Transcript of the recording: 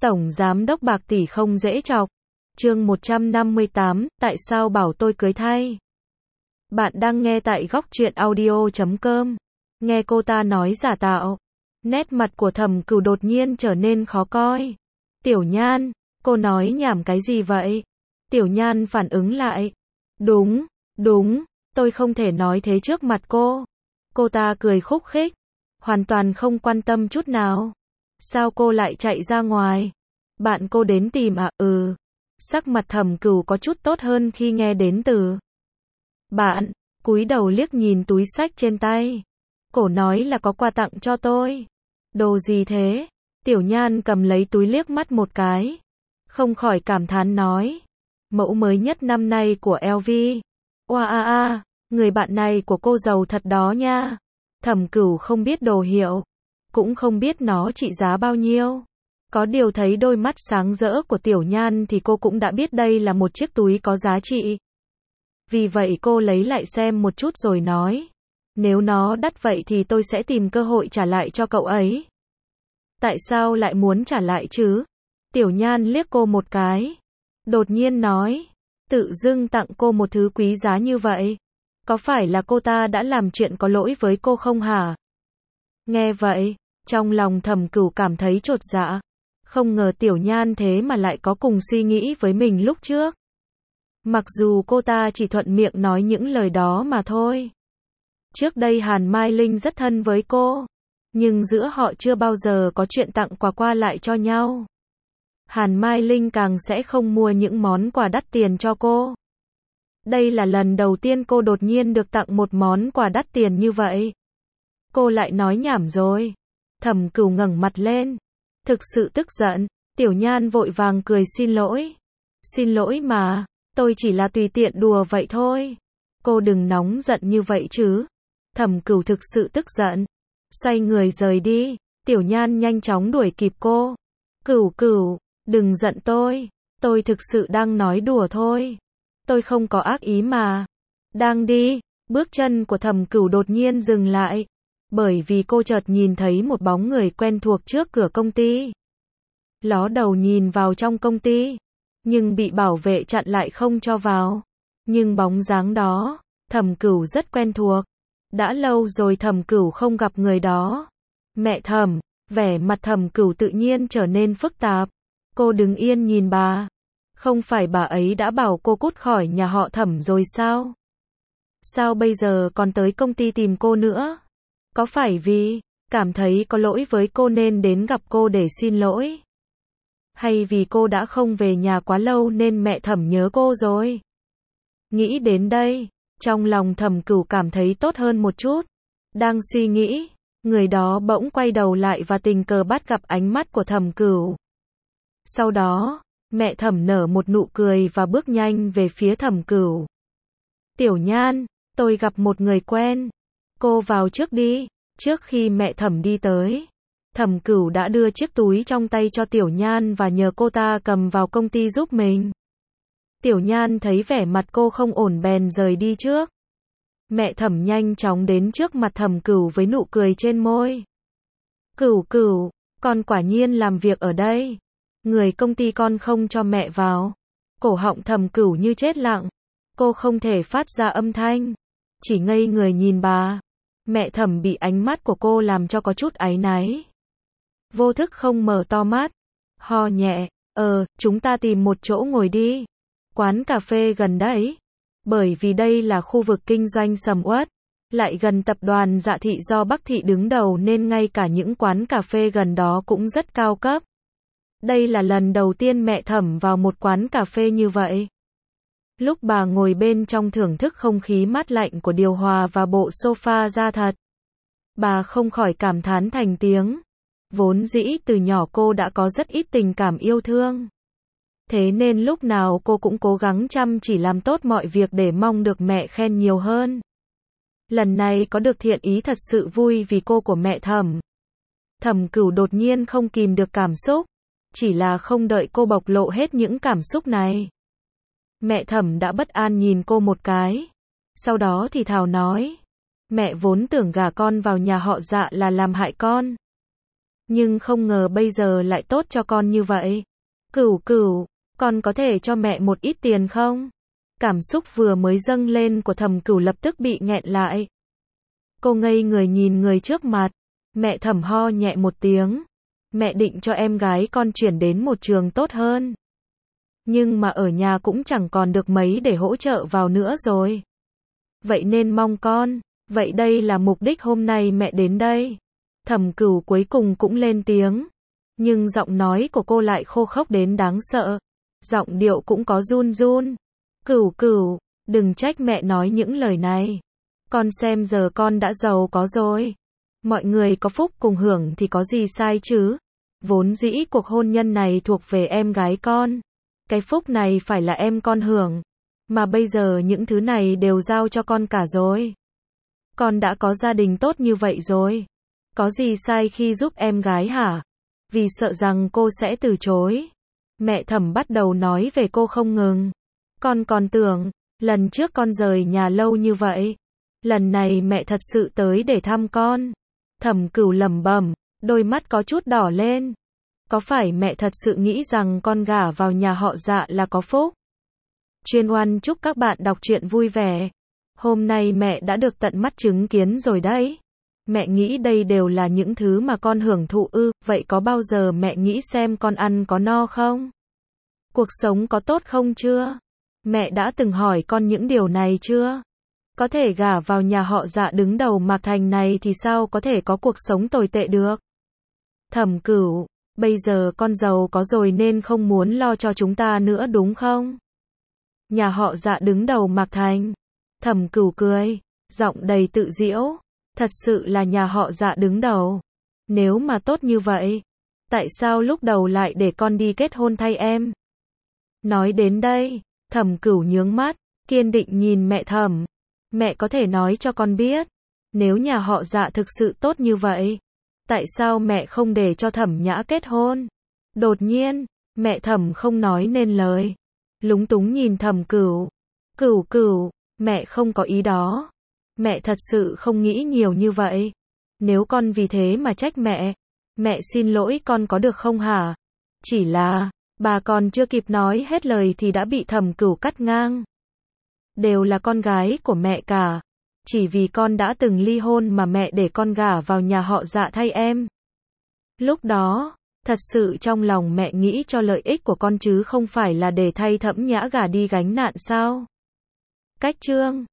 Tổng giám đốc Bạc tỷ không dễ chọc. Chương 158, tại sao bảo tôi cưới thay? Bạn đang nghe tại góc truyện audio.com. Nghe cô ta nói giả tạo. Nét mặt của Thẩm Cửu đột nhiên trở nên khó coi. Tiểu Nhan, cô nói nhảm cái gì vậy? Tiểu Nhan phản ứng lại. Đúng, tôi không thể nói thế trước mặt cô. Cô ta cười khúc khích, hoàn toàn không quan tâm chút nào. Sao cô lại chạy ra ngoài? Bạn cô đến tìm à? Sắc mặt Thẩm Cửu có chút tốt hơn khi nghe đến từ bạn, cúi đầu liếc nhìn túi xách trên tay. Cổ nói là có quà tặng cho tôi. Đồ gì thế? Tiểu Nhan cầm lấy túi liếc mắt một cái, không khỏi cảm thán nói. Mẫu mới nhất năm nay của LV. Oa người bạn này của cô giàu thật đó nha. Thẩm Cửu không biết đồ hiệu, cũng không biết nó trị giá bao nhiêu. Có điều thấy đôi mắt sáng rỡ của Tiểu Nhan thì cô cũng đã biết đây là một chiếc túi có giá trị. Vì vậy cô lấy lại xem một chút rồi nói. Nếu nó đắt vậy thì tôi sẽ tìm cơ hội trả lại cho cậu ấy. Tại sao lại muốn trả lại chứ? Tiểu Nhan liếc cô một cái, đột nhiên nói. Tự dưng tặng cô một thứ quý giá như vậy, có phải là cô ta đã làm chuyện có lỗi với cô không hả? Nghe vậy, trong lòng Thẩm Cửu cảm thấy chột dạ. Không ngờ Tiểu Nhan thế mà lại có cùng suy nghĩ với mình lúc trước. Mặc dù cô ta chỉ thuận miệng nói những lời đó mà thôi. Trước đây Hàn Mai Linh rất thân với cô, nhưng giữa họ chưa bao giờ có chuyện tặng quà qua lại cho nhau. Hàn Mai Linh càng sẽ không mua những món quà đắt tiền cho cô. Đây là lần đầu tiên cô đột nhiên được tặng một món quà đắt tiền như vậy. Cô lại nói nhảm rồi. Thẩm Cửu ngẩng mặt lên, thực sự tức giận. Tiểu Nhan vội vàng cười xin lỗi. Xin lỗi mà, tôi chỉ là tùy tiện đùa vậy thôi. Cô đừng nóng giận như vậy chứ. Thẩm Cửu thực sự tức giận, xoay người rời đi. Tiểu Nhan nhanh chóng đuổi kịp cô. Cửu, đừng giận tôi thực sự đang nói đùa thôi. Tôi không có ác ý mà. Đang đi, bước chân của Thẩm Cửu đột nhiên dừng lại, bởi vì cô chợt nhìn thấy một bóng người quen thuộc trước cửa công ty. Ló đầu nhìn vào trong công ty, nhưng bị bảo vệ chặn lại không cho vào. Nhưng bóng dáng đó, Thẩm Cửu rất quen thuộc. Đã lâu rồi Thẩm Cửu không gặp người đó. Mẹ Thẩm, vẻ mặt Thẩm Cửu tự nhiên trở nên phức tạp. Cô đứng yên nhìn bà. Không phải bà ấy đã bảo cô cút khỏi nhà họ Thẩm rồi sao? Sao bây giờ còn tới công ty tìm cô nữa? Có phải vì cảm thấy có lỗi với cô nên đến gặp cô để xin lỗi? Hay vì cô đã không về nhà quá lâu nên mẹ Thẩm nhớ cô rồi? Nghĩ đến đây, trong lòng Thẩm Cửu cảm thấy tốt hơn một chút. Đang suy nghĩ, người đó bỗng quay đầu lại và tình cờ bắt gặp ánh mắt của Thẩm Cửu. Sau đó, mẹ Thẩm nở một nụ cười và bước nhanh về phía Thẩm Cửu. Tiểu Nhan, tôi gặp một người quen. Cô vào trước đi. Trước khi mẹ Thẩm đi tới, Thẩm Cửu đã đưa chiếc túi trong tay cho Tiểu Nhan và nhờ cô ta cầm vào công ty giúp mình. Tiểu Nhan thấy vẻ mặt cô không ổn bèn rời đi trước. Mẹ Thẩm nhanh chóng đến trước mặt Thẩm Cửu với nụ cười trên môi. Cửu, con quả nhiên làm việc ở đây. Người công ty con không cho mẹ vào. Cổ họng Thẩm Cửu như chết lặng. Cô không thể phát ra âm thanh, chỉ ngây người nhìn bà. Mẹ Thẩm bị ánh mắt của cô làm cho có chút áy náy. Vô thức không mở to mắt, ho nhẹ. Chúng ta tìm một chỗ ngồi đi. Quán cà phê gần đấy. Bởi vì đây là khu vực kinh doanh sầm uất, lại gần tập đoàn Dạ Thị do Bắc Thị đứng đầu nên ngay cả những quán cà phê gần đó cũng rất cao cấp. Đây là lần đầu tiên mẹ Thẩm vào một quán cà phê như vậy. Lúc bà ngồi bên trong thưởng thức không khí mát lạnh của điều hòa và bộ sofa da thật, bà không khỏi cảm thán thành tiếng. Vốn dĩ từ nhỏ cô đã có rất ít tình cảm yêu thương. Thế nên lúc nào cô cũng cố gắng chăm chỉ làm tốt mọi việc để mong được mẹ khen nhiều hơn. Lần này có được thiện ý thật sự vui vì cô của mẹ Thẩm. Thẩm Cửu đột nhiên không kìm được cảm xúc. Chỉ là không đợi cô bộc lộ hết những cảm xúc này, mẹ Thẩm đã bất an nhìn cô một cái. Sau đó thì thào nói. Mẹ vốn tưởng gả con vào nhà họ Dạ là làm hại con. Nhưng không ngờ bây giờ lại tốt cho con như vậy. Cửu Cửu, con có thể cho mẹ một ít tiền không? Cảm xúc vừa mới dâng lên của Thẩm Cửu lập tức bị nghẹn lại. Cô ngây người nhìn người trước mặt. Mẹ Thẩm ho nhẹ một tiếng. Mẹ định cho em gái con chuyển đến một trường tốt hơn. Nhưng mà ở nhà cũng chẳng còn được mấy để hỗ trợ vào nữa rồi. Vậy nên mong con. Vậy đây là mục đích hôm nay mẹ đến đây. Thẩm Cửu cuối cùng cũng lên tiếng. Nhưng giọng nói của cô lại khô khốc đến đáng sợ. Giọng điệu cũng có run run. Cửu Cửu, đừng trách mẹ nói những lời này. Con xem giờ con đã giàu có rồi. Mọi người có phúc cùng hưởng thì có gì sai chứ. Vốn dĩ cuộc hôn nhân này thuộc về em gái con. Cái phúc này phải là em con hưởng. Mà bây giờ những thứ này đều giao cho con cả rồi. Con đã có gia đình tốt như vậy rồi. Có gì sai khi giúp em gái hả? Vì sợ rằng cô sẽ từ chối. Mẹ Thẩm bắt đầu nói về cô không ngừng. Con còn tưởng, lần trước con rời nhà lâu như vậy. Lần này mẹ thật sự tới để thăm con. Thẩm Cửu lẩm bẩm, đôi mắt có chút đỏ lên. Có phải mẹ thật sự nghĩ rằng con gả vào nhà họ Dạ là có phúc? Chuyên Oan chúc các bạn đọc truyện vui vẻ. Hôm nay mẹ đã được tận mắt chứng kiến rồi đấy. Mẹ nghĩ đây đều là những thứ mà con hưởng thụ ư, vậy có bao giờ mẹ nghĩ xem con ăn có no không? Cuộc sống có tốt không chưa? Mẹ đã từng hỏi con những điều này chưa? Có thể gả vào nhà họ Dạ đứng đầu Mạc Thành này thì sao có thể có cuộc sống tồi tệ được? Thẩm Cửu, bây giờ con giàu có rồi nên không muốn lo cho chúng ta nữa đúng không? Nhà họ Dạ đứng đầu Mạc Thành. Thẩm Cửu cười, giọng đầy tự giễu. Thật sự là nhà họ Dạ đứng đầu. Nếu mà tốt như vậy, tại sao lúc đầu lại để con đi kết hôn thay em? Nói đến đây, Thẩm Cửu nhướng mắt, kiên định nhìn mẹ Thẩm. Mẹ có thể nói cho con biết, nếu nhà họ Dạ thực sự tốt như vậy, tại sao mẹ không để cho Thẩm Nhã kết hôn? Đột nhiên, mẹ Thẩm không nói nên lời. Lúng túng nhìn Thẩm Cửu. Cửu Cửu, mẹ không có ý đó. Mẹ thật sự không nghĩ nhiều như vậy. Nếu con vì thế mà trách mẹ xin lỗi con có được không hả? Chỉ là, bà còn chưa kịp nói hết lời thì đã bị Thẩm Cửu cắt ngang. Đều là con gái của mẹ cả. Chỉ vì con đã từng ly hôn mà mẹ để con gả vào nhà họ Dạ thay em. Lúc đó, thật sự trong lòng mẹ nghĩ cho lợi ích của con chứ không phải là để thay Thẩm Nhã gả đi gánh nạn sao? Cách chương